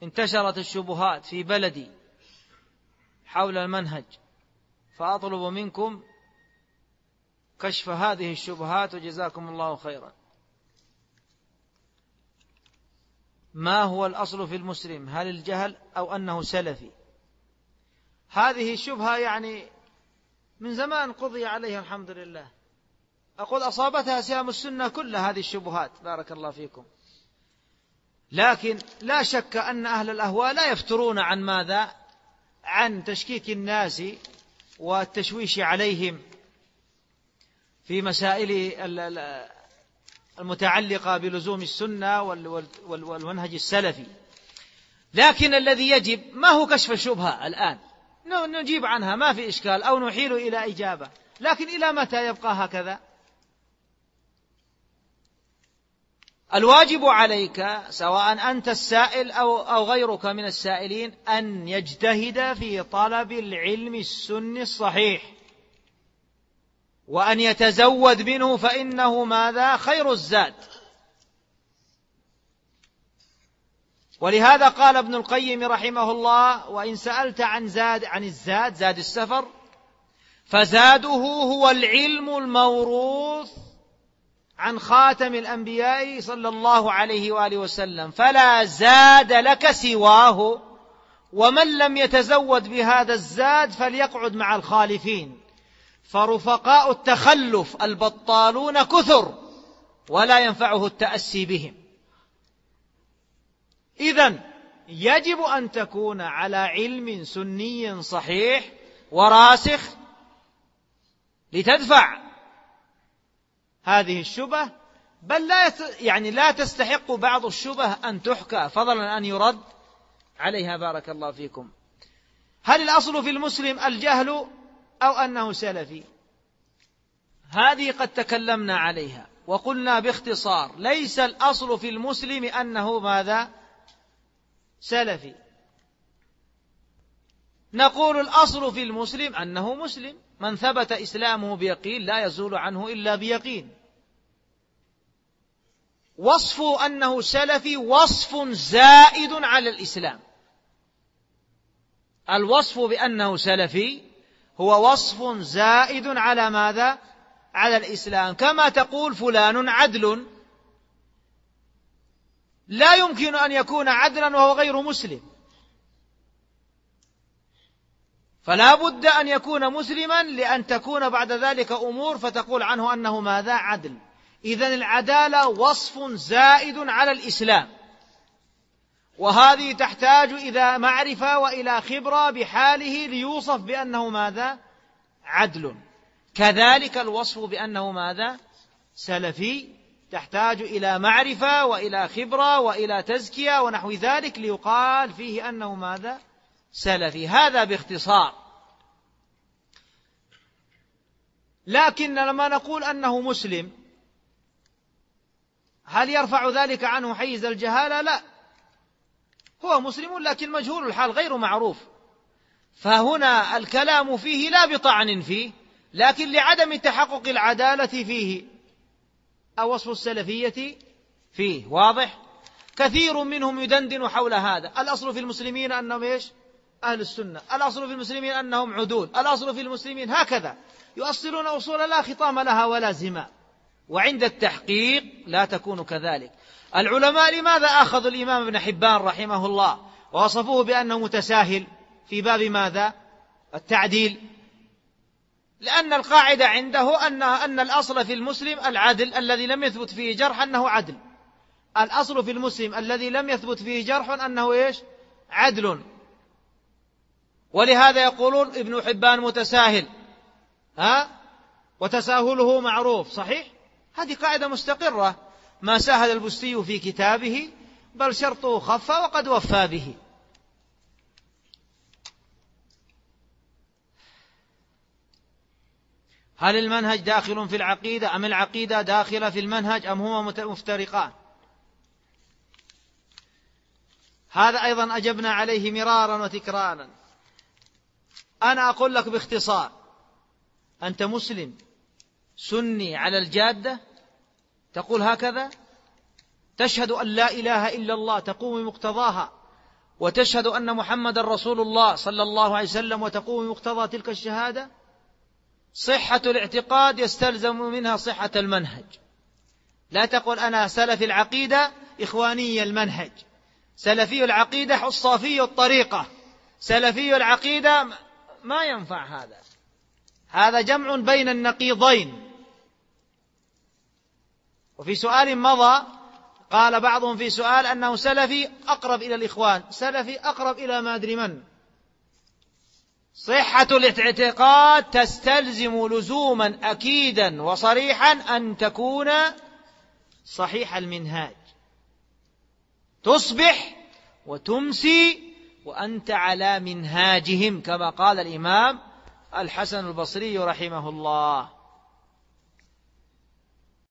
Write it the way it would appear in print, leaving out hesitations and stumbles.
انتشرت الشبهات في بلدي حول المنهج، فأطلب منكم كشف هذه الشبهات وجزاكم الله خيرا. ما هو الأصل في المسلم؟ هل الجهل أو أنه سلفي؟ هذه الشبهة يعني من زمان قضي عليها الحمد لله. أقول أصابتها سهام السنة كل هذه الشبهات، بارك الله فيكم. لكن لا شك أن أهل الأهواء لا يفترون عن ماذا؟ عن تشكيك الناس والتشويش عليهم في مسائل المتعلقة بلزوم السنة والمنهج السلفي. لكن الذي يجب ما هو كشف الشبهة الآن، نجيب عنها ما في إشكال أو نحيل إلى إجابة، لكن إلى متى يبقى هكذا؟ الواجب عليك سواء أنت السائل أو غيرك من السائلين أن يجتهد في طلب العلم السني الصحيح، وأن يتزود منه، فإنه ماذا؟ خير الزاد. ولهذا قال ابن القيم رحمه الله: وإن سألت عن الزاد، زاد السفر، فزاده هو العلم الموروث عن خاتم الأنبياء صلى الله عليه وآله وسلم، فلا زاد لك سواه، ومن لم يتزود بهذا الزاد فليقعد مع الخالفين، فرفقاء التخلف البطالون كثر ولا ينفعه التأسي بهم. إذن يجب أن تكون على علم سني صحيح وراسخ لتدفع هذه الشبهة، بل لا تستحق بعض الشبه أن تحكى فضلا أن يرد عليها، بارك الله فيكم. هل الأصل في المسلم الجهل أو أنه سلفي؟ هذه قد تكلمنا عليها وقلنا باختصار: ليس الأصل في المسلم أنه ماذا؟ سلفي. نقول الأصل في المسلم أنه مسلم، من ثبت إسلامه بيقين لا يزول عنه إلا بيقين. وصف أنه سلفي وصف زائد على الإسلام. الوصف بأنه سلفي هو وصف زائد على ماذا؟ على الإسلام. كما تقول فلان عدل، لا يمكن أن يكون عدلا وهو غير مسلم، فلا بد أن يكون مسلما لأن تكون بعد ذلك أمور فتقول عنه أنه ماذا؟ عدل. إذن العدالة وصف زائد على الإسلام، وهذه تحتاج إلى معرفة وإلى خبرة بحاله ليوصف بأنه ماذا؟ عدل. كذلك الوصف بأنه ماذا؟ سلفي، تحتاج إلى معرفة وإلى خبرة وإلى تزكية ونحو ذلك ليقال فيه أنه ماذا؟ سلفي. هذا باختصار. لكن لما نقول أنه مسلم، هل يرفع ذلك عنه حيز الجهالة؟ لا، هو مسلم لكن مجهول الحال غير معروف، فهنا الكلام فيه لا بطعن فيه، لكن لعدم تحقق العدالة فيه أو وصف السلفية فيه. واضح؟ كثير منهم يدندن حول هذا. الأصل في المسلمين أنهم إيش؟ أهل السنة. الأصل في المسلمين أنهم عدول. الأصل في المسلمين هكذا يؤصلون أصول لا خطام لها ولا زمام، وعند التحقيق لا تكون كذلك. العلماء لماذا أخذوا الإمام ابن حبان رحمه الله ووصفوه بأنه متساهل في باب ماذا؟ التعديل. لأن القاعدة عنده أن الأصل في المسلم العدل الذي لم يثبت فيه جرح أنه عدل. الأصل في المسلم الذي لم يثبت فيه جرح أنه إيش؟ عدل. ولهذا يقولون ابن حبان متساهل، وتساهله معروف. صحيح، هذه قاعدة مستقرة، ما ساهل البستي في كتابه بل شرطه خف وقد وفى به. هل المنهج داخل في العقيدة أم العقيدة داخلة في المنهج أم هما مفترقان؟ هذا أيضا أجبنا عليه مرارا وتكرارا. أنا أقول لك باختصار: أنت مسلم سني على الجادة، تقول هكذا، تشهد أن لا إله إلا الله، تقوم بمقتضاها وتشهد أن محمد رسول الله صلى الله عليه وسلم وتقوم مقتضى تلك الشهادة، صحة الاعتقاد يستلزم منها صحة المنهج. لا تقل أنا سلفي العقيدة إخواني المنهج، سلفي العقيدة حصافي الطريقة، سلفي العقيدة، ما ينفع هذا. هذا جمع بين النقيضين. وفي سؤال مضى قال بعضهم في سؤال أنه سلفي أقرب إلى الإخوان، سلفي أقرب إلى ما أدري من. صحة الاعتقاد تستلزم لزوما أكيدا وصريحا أن تكون صحيح المنهاج، تصبح وتمسي وأنت على منهاجهم، كما قال الإمام الحسن البصري رحمه الله.